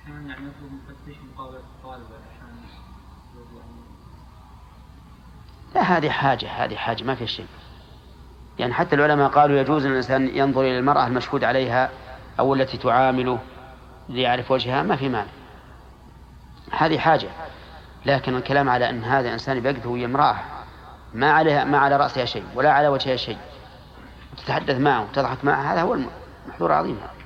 أحيانا يعني يطلب مفتش مقابل الطالب عشان لا، هذه حاجة ما في شيء. يعني حتى العلماء قالوا يجوز الإنسان ينظر إلى المرأة المشهود عليها أو التي تعامله ليعرف وجهها، ما في مانع، هذه حاجة. لكن الكلام على أن هذا إنسان بيقف وهي امرأة ما على رأسها شيء ولا على وجهها شيء، تتحدث معه وتضحك معه، هذا هو المحظور عظيم.